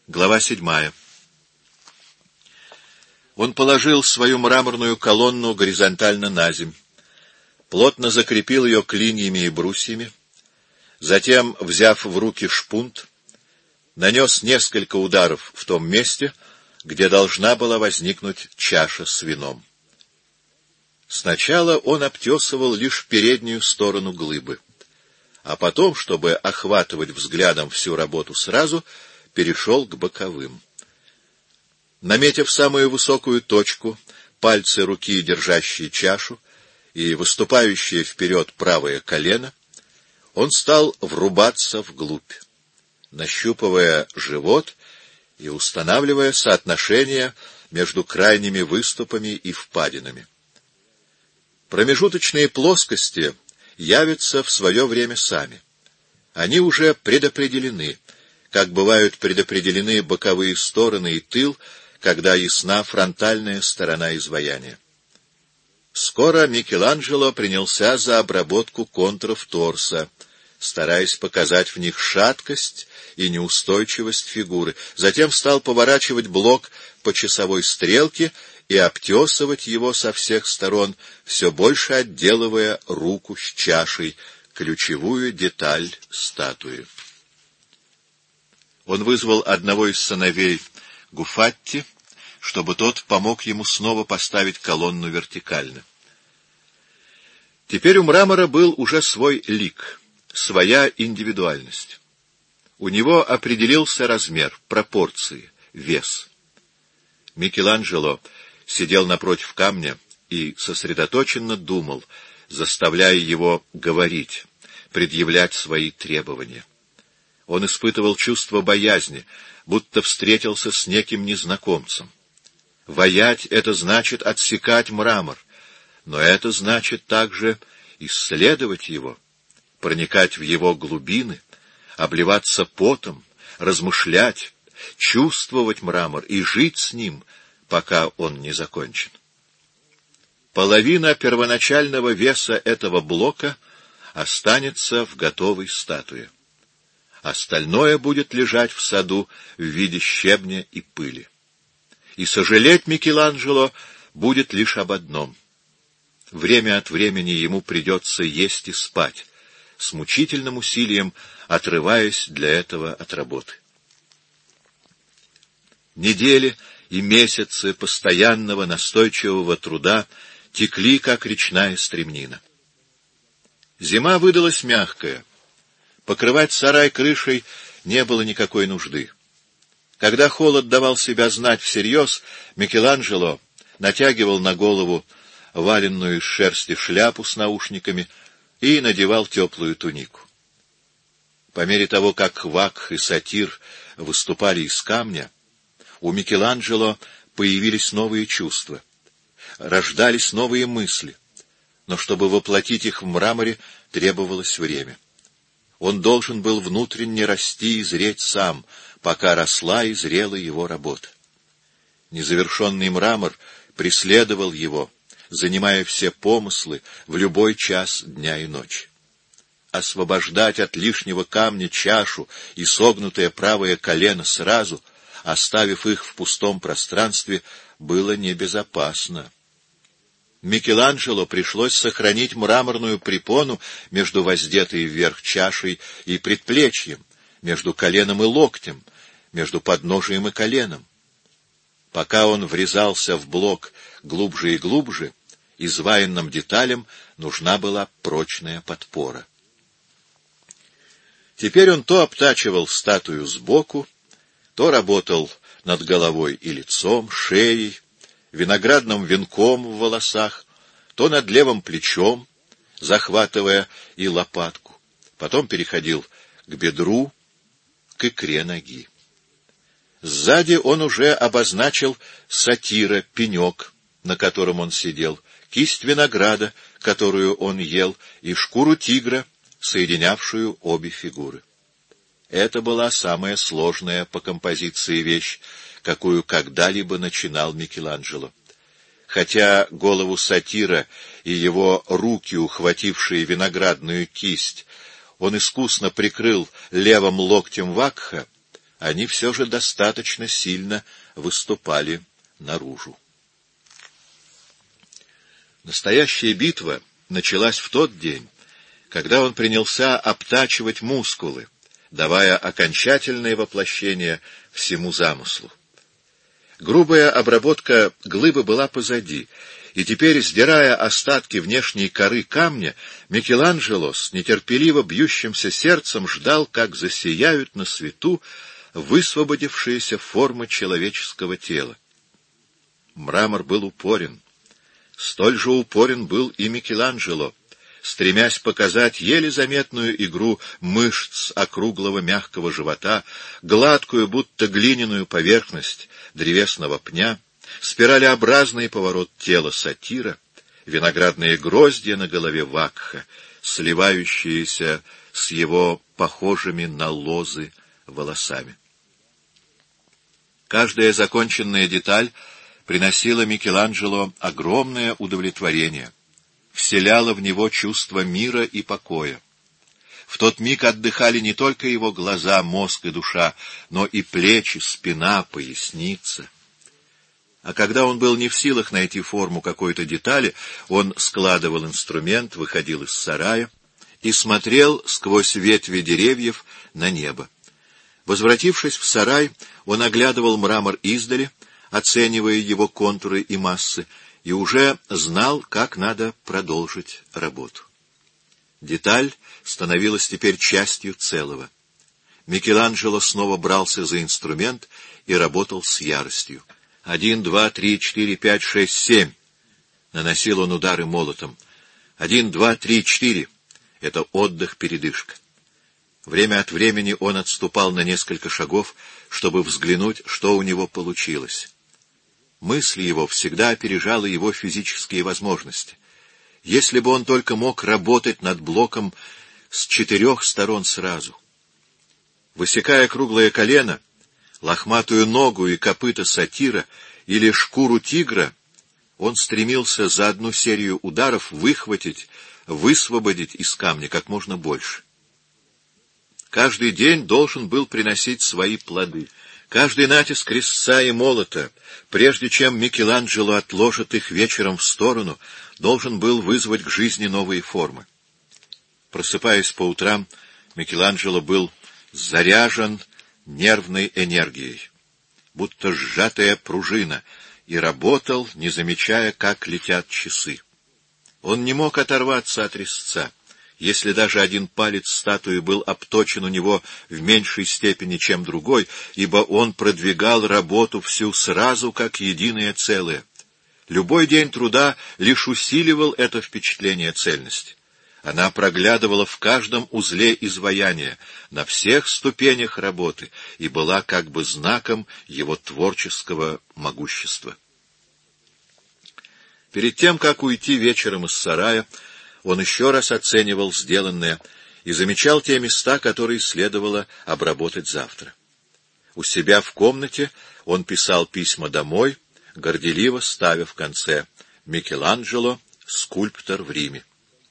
Глава 7. Он положил свою мраморную колонну горизонтально наземь, плотно закрепил ее клиньями и брусьями, затем, взяв в руки шпунт, нанес несколько ударов в том месте, где должна была возникнуть чаша с вином. Сначала он обтесывал лишь переднюю сторону глыбы, а потом, чтобы охватывать взглядом всю работу сразу, перешел к боковым. Наметив самую высокую точку, пальцы руки, держащие чашу, и выступающее вперед правое колено, он стал врубаться вглубь, нащупывая живот и устанавливая соотношение между крайними выступами и впадинами. Промежуточные плоскости явятся в свое время сами. Они уже предопределены, как бывают предопределены боковые стороны и тыл, когда ясна фронтальная сторона изваяния. Скоро Микеланджело принялся за обработку контуров торса, стараясь показать в них шаткость и неустойчивость фигуры. Затем стал поворачивать блок по часовой стрелке и обтесывать его со всех сторон, все больше отделывая руку с чашей, ключевую деталь статуи. Он вызвал одного из сыновей Гуфатти, чтобы тот помог ему снова поставить колонну вертикально. Теперь у мрамора был уже свой лик, своя индивидуальность. У него определился размер, пропорции, вес. Микеланджело сидел напротив камня и сосредоточенно думал, заставляя его говорить, предъявлять свои требования. Он испытывал чувство боязни, будто встретился с неким незнакомцем. Ваять — это значит отсекать мрамор, но это значит также исследовать его, проникать в его глубины, обливаться потом, размышлять, чувствовать мрамор и жить с ним, пока он не закончен. Половина первоначального веса этого блока останется в готовой статуе. Остальное будет лежать в саду в виде щебня и пыли. И сожалеть Микеланджело будет лишь об одном. Время от времени ему придется есть и спать, с мучительным усилием отрываясь для этого от работы. Недели и месяцы постоянного настойчивого труда текли, как речная стремнина. Зима выдалась мягкая. Покрывать сарай крышей не было никакой нужды. Когда холод давал себя знать всерьез, Микеланджело натягивал на голову валенную из шерсти шляпу с наушниками и надевал теплую тунику. По мере того, как Вакх и Сатир выступали из камня, у Микеланджело появились новые чувства, рождались новые мысли, но чтобы воплотить их в мраморе, требовалось время. Он должен был внутренне расти и зреть сам, пока росла и зрела его работа. Незавершенный мрамор преследовал его, занимая все помыслы в любой час дня и ночи. Освобождать от лишнего камня чашу и согнутое правое колено сразу, оставив их в пустом пространстве, было небезопасно. Микеланджело пришлось сохранить мраморную препону между воздетой вверх чашей и предплечьем, между коленом и локтем, между подножием и коленом. Пока он врезался в блок глубже и глубже, изваянным деталям нужна была прочная подпора. Теперь он то обтачивал статую сбоку, то работал над головой и лицом, шеей, виноградным венком в волосах, то над левым плечом, захватывая и лопатку, потом переходил к бедру, к икре ноги. Сзади он уже обозначил сатира, пенек, на котором он сидел, кисть винограда, которую он ел, и шкуру тигра, соединявшую обе фигуры. Это была самая сложная по композиции вещь, какую когда-либо начинал Микеланджело. Хотя голову сатира и его руки, ухватившие виноградную кисть, он искусно прикрыл левым локтем Вакха, они все же достаточно сильно выступали наружу. Настоящая битва началась в тот день, когда он принялся обтачивать мускулы, давая окончательное воплощение всему замыслу. Грубая обработка глыбы была позади, и теперь, сдирая остатки внешней коры камня, Микеланджело с нетерпеливо бьющимся сердцем ждал, как засияют на свету высвободившиеся формы человеческого тела. Мрамор был упорен. Столь же упорен был и Микеланджело, стремясь показать еле заметную игру мышц округлого мягкого живота, гладкую, будто глиняную поверхность древесного пня, спиралеобразный поворот тела сатира, виноградные гроздья на голове вакха, сливающиеся с его похожими на лозы волосами. Каждая законченная деталь приносила Микеланджело огромное удовлетворение, вселяла в него чувство мира и покоя. В тот миг отдыхали не только его глаза, мозг и душа, но и плечи, спина, поясница. А когда он был не в силах найти форму какой-то детали, он складывал инструмент, выходил из сарая и смотрел сквозь ветви деревьев на небо. Возвратившись в сарай, он оглядывал мрамор издали, оценивая его контуры и массы, и уже знал, как надо продолжить работу. Деталь становилась теперь частью целого. Микеланджело снова брался за инструмент и работал с яростью. 1, 2, 3, 4, 5, 6, 7. Наносил он удары молотом. 1, 2, 3, 4. Это отдых, передышка. Время от времени он отступал на несколько шагов, чтобы взглянуть, что у него получилось. Мысль его всегда опережала его физические возможности. Если бы он только мог работать над блоком с 4 сторон сразу. Высекая круглое колено, лохматую ногу и копыта сатира или шкуру тигра, он стремился за одну серию ударов выхватить, высвободить из камня как можно больше. Каждый день должен был приносить свои плоды. Каждый натиск резца и молота, прежде чем Микеланджело отложит их вечером в сторону, должен был вызвать к жизни новые формы. Просыпаясь по утрам, Микеланджело был заряжен нервной энергией, будто сжатая пружина, и работал, не замечая, как летят часы. Он не мог оторваться от резца. Если даже один палец статуи был обточен у него в меньшей степени, чем другой, ибо он продвигал работу всю сразу, как единое целое. Любой день труда лишь усиливал это впечатление цельности. Она проглядывала в каждом узле изваяния, на всех ступенях работы, и была как бы знаком его творческого могущества. Перед тем, как уйти вечером из сарая, он еще раз оценивал сделанное и замечал те места, которые следовало обработать завтра. У себя в комнате он писал письма домой, горделиво ставя в конце «Микеланджело, скульптор в Риме».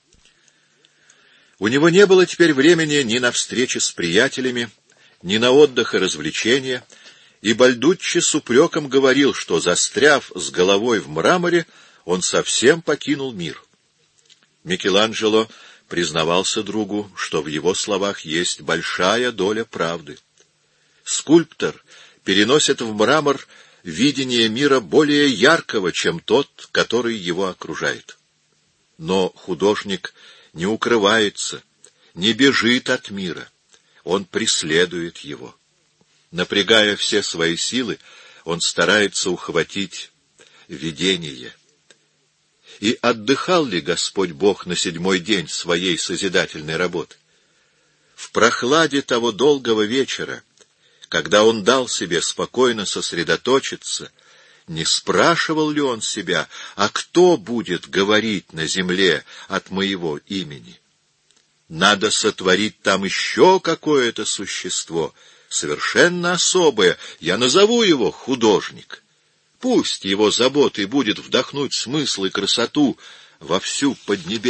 У него не было теперь времени ни на встречи с приятелями, ни на отдых и развлечения, и Бальдуччи с упреком говорил, что, застряв с головой в мраморе, он совсем покинул мир. Микеланджело признавался другу, что в его словах есть большая доля правды. Скульптор переносит в мрамор видение мира более яркого, чем тот, который его окружает. Но художник не укрывается, не бежит от мира, он преследует его. Напрягая все свои силы, он старается ухватить видение. И отдыхал ли Господь Бог на 7-й день своей созидательной работы? В прохладе того долгого вечера, когда он дал себе спокойно сосредоточиться, не спрашивал ли он себя, а кто будет говорить на земле от моего имени? Надо сотворить там еще какое-то существо, совершенно особое, я назову его художник. Пусть его заботой будет вдохнуть смысл и красоту во всю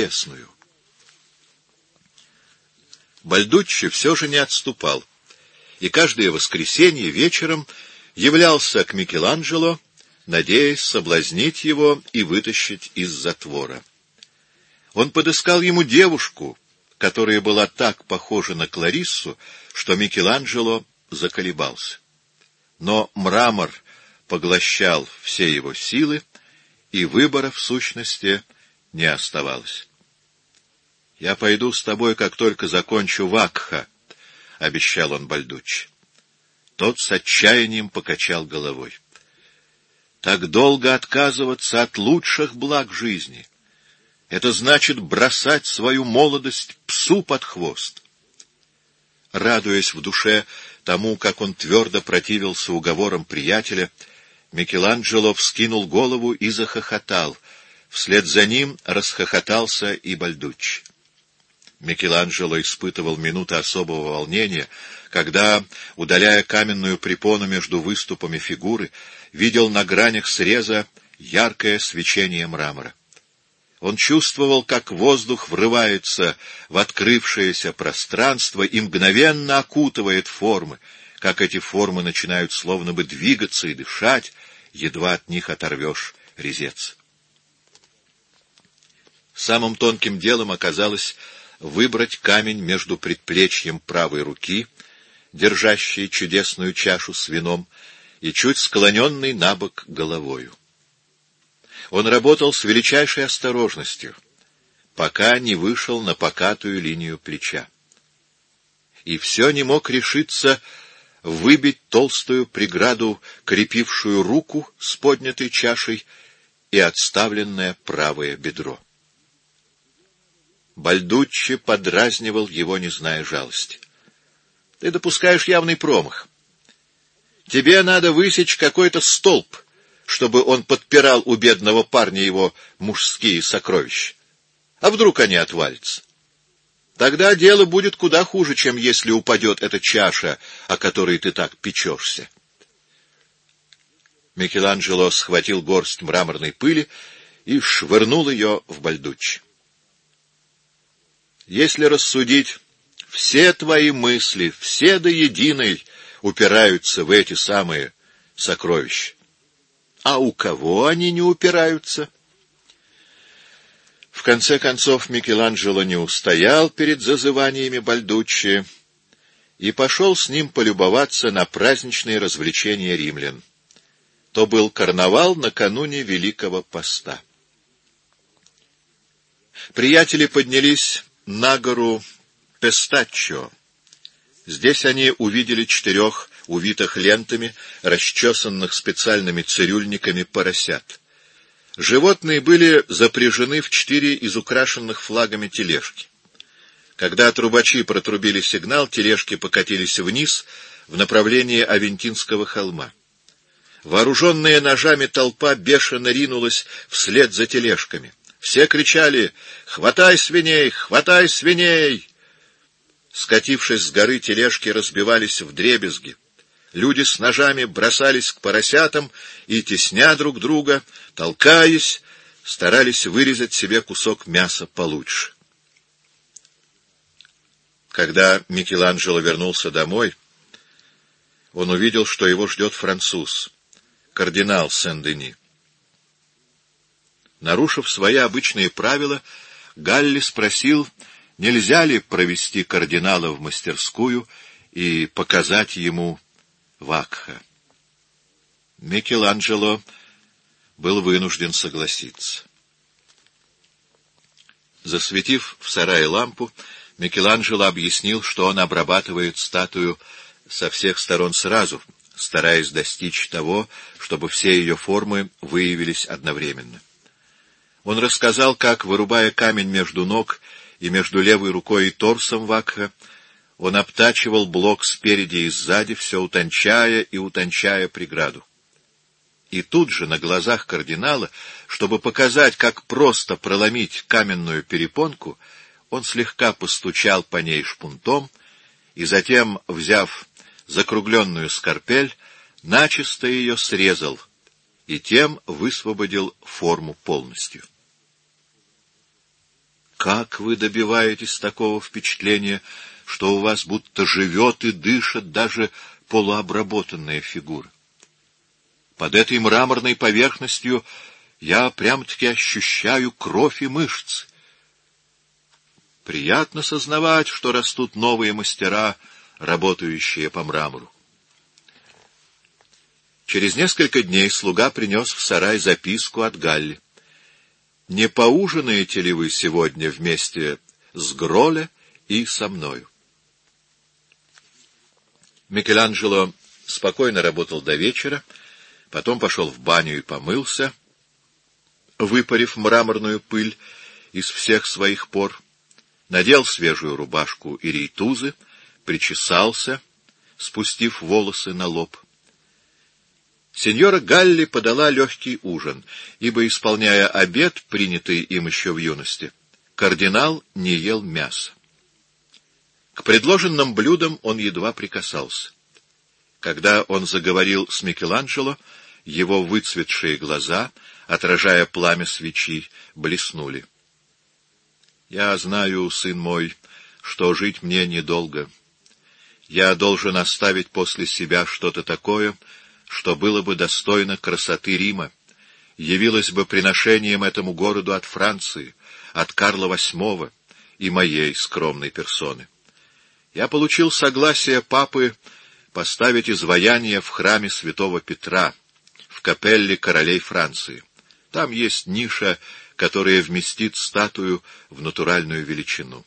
Поднебесную. Бальдуччи все же не отступал, и каждое воскресенье вечером являлся к Микеланджело, надеясь соблазнить его и вытащить из затвора. Он подыскал ему девушку, которая была так похожа на Клариссу, что Микеланджело заколебался. Но мрамор поглощал все его силы, и выбора, в сущности, не оставалось. «Я пойду с тобой, как только закончу Вакха», — обещал он Бальдуччи. Тот с отчаянием покачал головой. «Так долго отказываться от лучших благ жизни. Это значит бросать свою молодость псу под хвост». Радуясь в душе тому, как он твердо противился уговорам приятеля, Микеланджело вскинул голову и захохотал. Вслед за ним расхохотался и Бальдуччи. Микеланджело испытывал минуты особого волнения, когда, удаляя каменную препону между выступами фигуры, видел на гранях среза яркое свечение мрамора. Он чувствовал, как воздух врывается в открывшееся пространство и мгновенно окутывает формы, как эти формы начинают словно бы двигаться и дышать, едва от них оторвешь резец. Самым тонким делом оказалось выбрать камень между предплечьем правой руки, держащей чудесную чашу с вином, и чуть склоненной набок головою. Он работал с величайшей осторожностью, пока не вышел на покатую линию плеча. И все не мог решиться выбить толстую преграду, крепившую руку с поднятой чашей и отставленное правое бедро. Бальдуччи подразнивал его, не зная жалости. — Ты допускаешь явный промах. Тебе надо высечь какой-то столб, чтобы он подпирал у бедного парня его мужские сокровища. А вдруг они отвалятся? Тогда дело будет куда хуже, чем если упадет эта чаша, о которой ты так печешься. Микеланджело схватил горсть мраморной пыли и швырнул ее в Бальдуччи. Если рассудить, все твои мысли, все до единой, упираются в эти самые сокровища. А у кого они не упираются? В конце концов Микеланджело не устоял перед зазываниями Бальдуччи и пошел с ним полюбоваться на праздничные развлечения римлян. То был карнавал накануне Великого Поста. Приятели поднялись на гору Пестаччо. Здесь они увидели 4 увитых лентами, расчесанных специальными цирюльниками поросят. Животные были запряжены в 4 изукрашенных флагами тележки. Когда трубачи протрубили сигнал, тележки покатились вниз в направлении Авентинского холма. Вооруженная ножами толпа бешено ринулась вслед за тележками. Все кричали: «Хватай свиней! Хватай свиней!» Скатившись с горы, тележки разбивались вдребезги. Люди с ножами бросались к поросятам и, тесня друг друга, толкаясь, старались вырезать себе кусок мяса получше. Когда Микеланджело вернулся домой, он увидел, что его ждет француз, кардинал Сен-Дени. Нарушив свои обычные правила, Галли спросил, нельзя ли провести кардинала в мастерскую и показать ему Вакха. Микеланджело был вынужден согласиться. Засветив в сарае лампу, Микеланджело объяснил, что он обрабатывает статую со всех сторон сразу, стараясь достичь того, чтобы все ее формы выявились одновременно. Он рассказал, как, вырубая камень между ног и между левой рукой и торсом Вакха, он обтачивал блок спереди и сзади, все утончая и утончая преграду. И тут же, на глазах кардинала, чтобы показать, как просто проломить каменную перепонку, он слегка постучал по ней шпунтом и затем, взяв закругленную скальпель, начисто ее срезал и тем высвободил форму полностью. «Как вы добиваетесь такого впечатления, что у вас будто живет и дышит даже полуобработанная фигура. Под этой мраморной поверхностью я прям-таки ощущаю кровь и мышцы. Приятно сознавать, что растут новые мастера, работающие по мрамору. Через несколько дней слуга принес в сарай записку от Галли. «Не поужинаете ли вы сегодня вместе с Гроле и со мною?» Микеланджело спокойно работал до вечера, потом пошел в баню и помылся, выпарив мраморную пыль из всех своих пор, надел свежую рубашку и рейтузы, причесался, спустив волосы на лоб. Сеньора Галли подала легкий ужин, ибо, исполняя обет, принятый им еще в юности, кардинал не ел мяса. К предложенным блюдам он едва прикасался. Когда он заговорил с Микеланджело, его выцветшие глаза, отражая пламя свечи, блеснули. «Я знаю, сын мой, что жить мне недолго. Я должен оставить после себя что-то такое, что было бы достойно красоты Рима, явилось бы приношением этому городу от Франции, от Карла VIII и моей скромной персоны. Я получил согласие папы поставить изваяние в храме святого Петра, в капелле королей Франции. Там есть ниша, которая вместит статую в натуральную величину».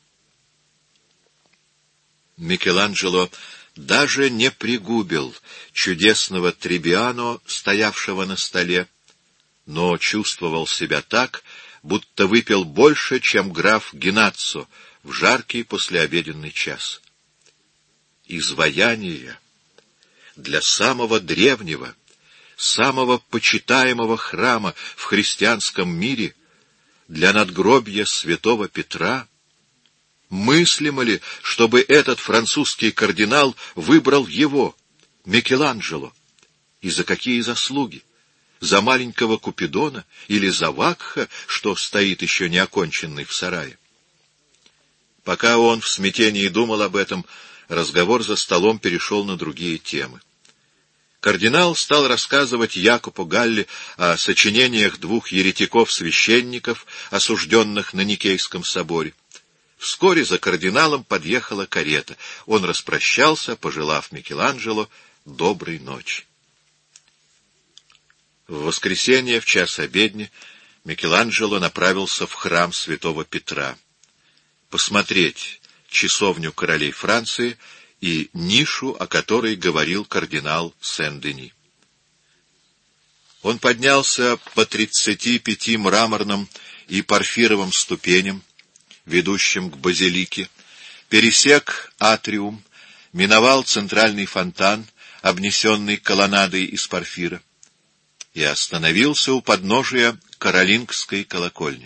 Микеланджело даже не пригубил чудесного Требиано, стоявшего на столе, но чувствовал себя так, будто выпил больше, чем граф Генаццо в жаркий послеобеденный час. Изваяние для самого древнего, самого почитаемого храма в христианском мире, для надгробья святого Петра. Мыслимо ли, чтобы этот французский кардинал выбрал его, Микеланджело? И за какие заслуги? За маленького Купидона или за Вакха, что стоит еще неоконченный в сарае? Пока он в смятении думал об этом, разговор за столом перешел на другие темы. Кардинал стал рассказывать Якопу Галли о сочинениях двух еретиков-священников, осужденных на Никейском соборе. Вскоре за кардиналом подъехала карета. Он распрощался, пожелав Микеланджело доброй ночи. В воскресенье, в час обедни, Микеланджело направился в храм святого Петра посмотреть часовню королей Франции и нишу, о которой говорил кардинал Сен-Дени. Он поднялся по 35 мраморным и порфировым ступеням, ведущим к базилике, пересек атриум, миновал центральный фонтан, обнесенный колоннадой из порфира, и остановился у подножия Каролингской колокольни.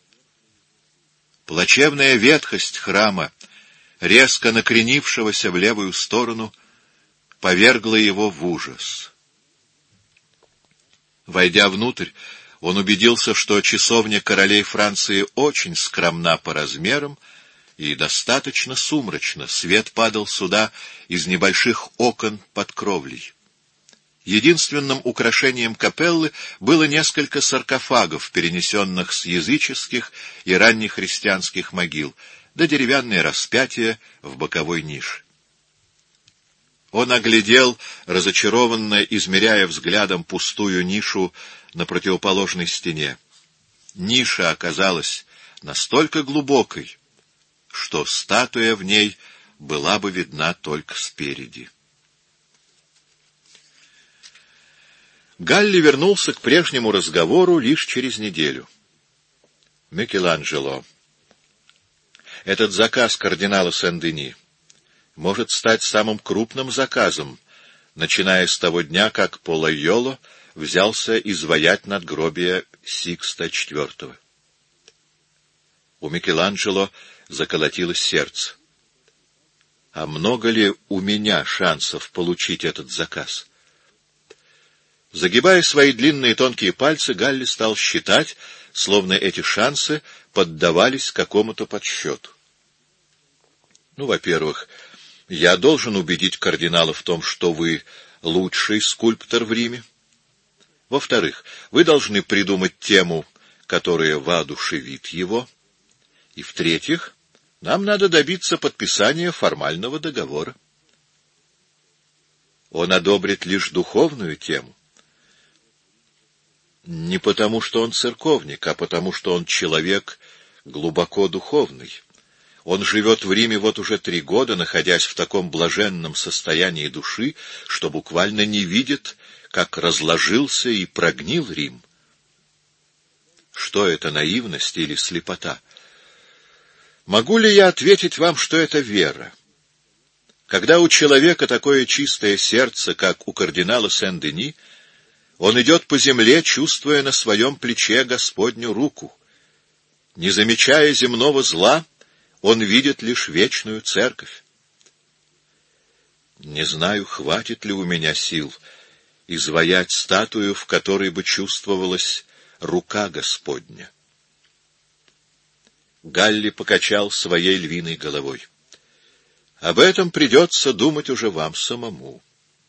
Плачевная ветхость храма, резко накренившегося в левую сторону, повергла его в ужас. Войдя внутрь, он убедился, что часовня королей Франции очень скромна по размерам и достаточно сумрачна. Свет падал сюда из небольших окон под кровлей. Единственным украшением капеллы было несколько саркофагов, перенесенных с языческих и раннехристианских могил, да деревянное распятие в боковой нише. Он оглядел, разочарованно измеряя взглядом пустую нишу на противоположной стене. Ниша оказалась настолько глубокой, что статуя в ней была бы видна только спереди. Галли вернулся к прежнему разговору лишь через неделю. «Микеланджело, этот заказ кардинала Сен-Дени может стать самым крупным заказом, начиная с того дня, как Полайоло взялся изваять надгробие Сикста IV». У Микеланджело заколотилось сердце. А много ли у меня шансов получить этот заказ? Загибая свои длинные тонкие пальцы, Галли стал считать, словно эти шансы поддавались какому-то подсчету. Во-первых, я должен убедить кардинала в том, что вы лучший скульптор в Риме. Во-вторых, вы должны придумать тему, которая воодушевит его. И в-третьих, нам надо добиться подписания формального договора. Он одобрит лишь духовную тему. Не потому, что он церковник, а потому, что он человек глубоко духовный. Он живет в Риме вот уже 3 года, находясь в таком блаженном состоянии души, что буквально не видит, как разложился и прогнил Рим. Что это, наивность или слепота? Могу ли я ответить вам, что это вера? Когда у человека такое чистое сердце, как у кардинала Сен-Дени, он идет по земле, чувствуя на своем плече Господню руку. Не замечая земного зла, он видит лишь вечную церковь. Не знаю, хватит ли у меня сил изваять статую, в которой бы чувствовалась рука Господня. Галли покачал своей львиной головой. Об этом придется думать уже вам самому.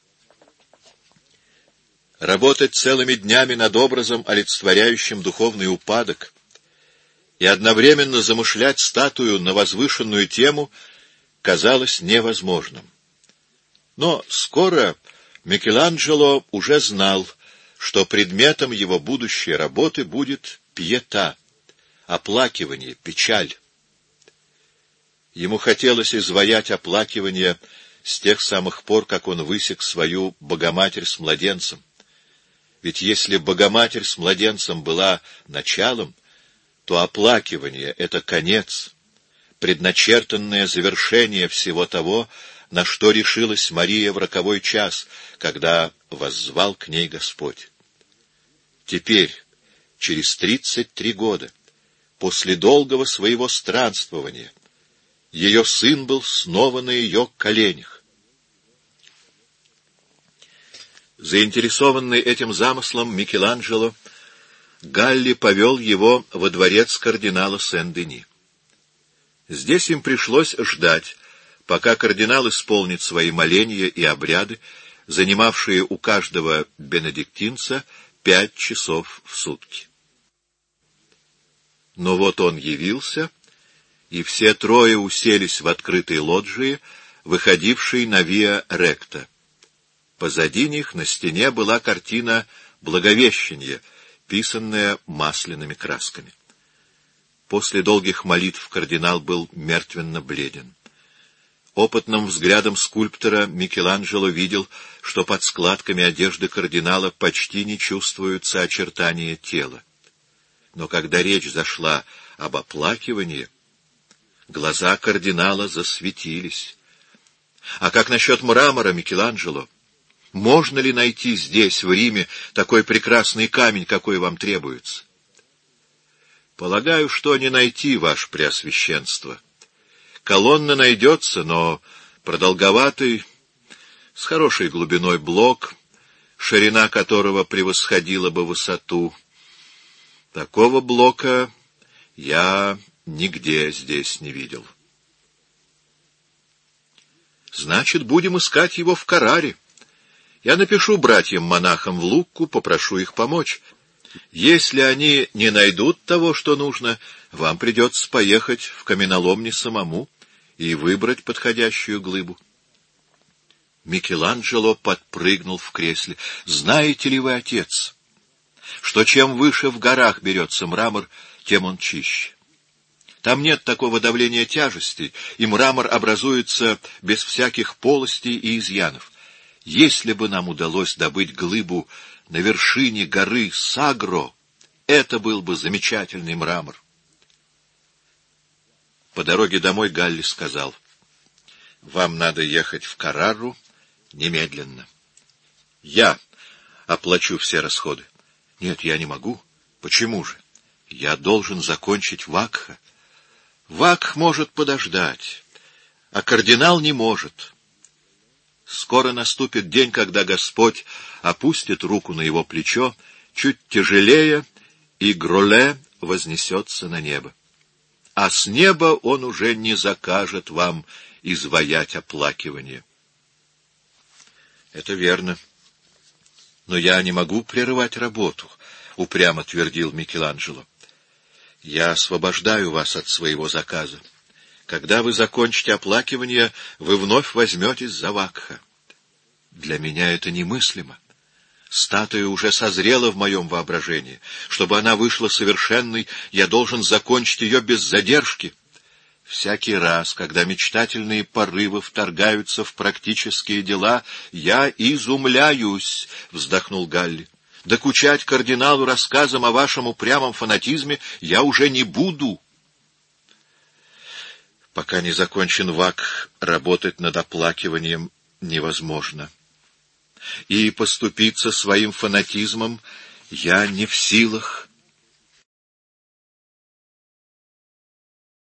Работать целыми днями над образом, олицетворяющим духовный упадок, и одновременно замышлять статую на возвышенную тему казалось невозможным. Но скоро Микеланджело уже знал, что предметом его будущей работы будет пиета, оплакивание, печаль. Ему хотелось изваять оплакивание с тех самых пор, как он высек свою Богоматерь с младенцем. Ведь если Богоматерь с младенцем была началом, то оплакивание — это конец, предначертанное завершение всего того, на что решилась Мария в роковой час, когда воззвал к ней Господь. Теперь, через 33 года, после долгого своего странствования, ее сын был снова на ее коленях. Заинтересованный этим замыслом Микеланджело, Галли повел его во дворец кардинала Сен-Дени. Здесь им пришлось ждать, пока кардинал исполнит свои моления и обряды, занимавшие у каждого бенедиктинца 5 часов в сутки. Но вот он явился, и все 3 уселись в открытой лоджии, выходившей на Виа Ректа. Позади них на стене была картина «Благовещения», писанная масляными красками. После долгих молитв кардинал был мертвенно бледен. Опытным взглядом скульптора Микеланджело видел, что под складками одежды кардинала почти не чувствуются очертания тела. Но когда речь зашла об оплакивании, глаза кардинала засветились. А как насчет мрамора, Микеланджело? Можно ли найти здесь, в Риме, такой прекрасный камень, какой вам требуется? Полагаю, что не найти, ваше преосвященство. Колонна найдется, но продолговатый, с хорошей глубиной блок, ширина которого превосходила бы высоту. Такого блока я нигде здесь не видел. Значит, будем искать его в Карраре. Я напишу братьям-монахам в Лукку, попрошу их помочь. Если они не найдут того, что нужно, вам придется поехать в каменоломни самому и выбрать подходящую глыбу. Микеланджело подпрыгнул в кресле. Знаете ли вы, отец, что чем выше в горах берется мрамор, тем он чище? Там нет такого давления тяжестей, и мрамор образуется без всяких полостей и изъянов. Если бы нам удалось добыть глыбу на вершине горы Сагро, это был бы замечательный мрамор. По дороге домой Галли сказал: «Вам надо ехать в Каррару немедленно. Я оплачу все расходы». «Нет, я не могу». «Почему же?» «Я должен закончить Вакха». «Вакх может подождать, а кардинал не может». Скоро наступит день, когда Господь опустит руку на его плечо, чуть тяжелее, и Гроле вознесется на небо. А с неба он уже не закажет вам изваять оплакивание. — Это верно. Но я не могу прерывать работу, — упрямо твердил Микеланджело. — Я освобождаю вас от своего заказа. Когда вы закончите оплакивание, вы вновь возьметесь за вакха. Для меня это немыслимо. Статуя уже созрела в моем воображении. Чтобы она вышла совершенной, я должен закончить ее без задержки. Всякий раз, когда мечтательные порывы вторгаются в практические дела, я изумляюсь, — вздохнул Галли. Докучать кардиналу рассказом о вашем упрямом фанатизме я уже не буду. Пока не закончен вакх, работать над оплакиванием невозможно. И поступиться своим фанатизмом я не в силах,